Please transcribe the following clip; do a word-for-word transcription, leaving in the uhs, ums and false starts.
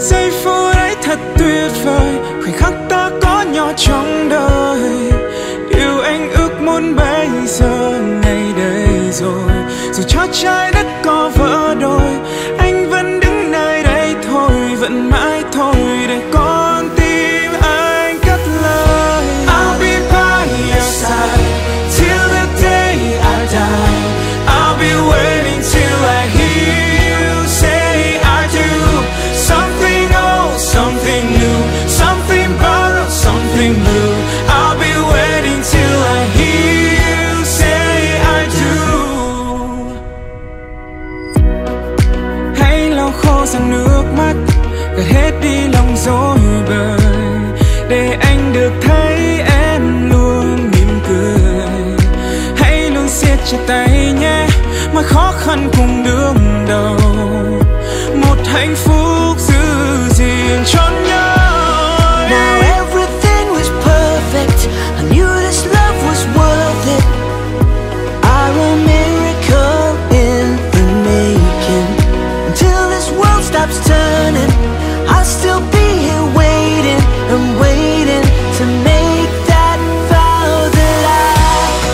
Giây phút ấy thật tuyệt vời, khoảnh khắc ta có nhau trong đời. Điều anh ước muốn bây giờ ngày đây rồi. Dù cho trái đất có vỡ đôi, anh vẫn đứng nơi đây thôi, vẫn mãi thôi để con tim anh cất lời. I'll be by your side till the day I die. I'll be waiting till I hear you say I do. Something old, something new, something borrowed, something blue. I'll be waiting till I hear you say I do. Hãy lau khô dòng nước mắt, gạt hết đi lòng dối bời, để anh được thấy em luôn mỉm cười. Hãy luôn siết chặt tay nhé, mọi khó khăn cùng đương đầu. Một hạnh phúc giữ gìn cho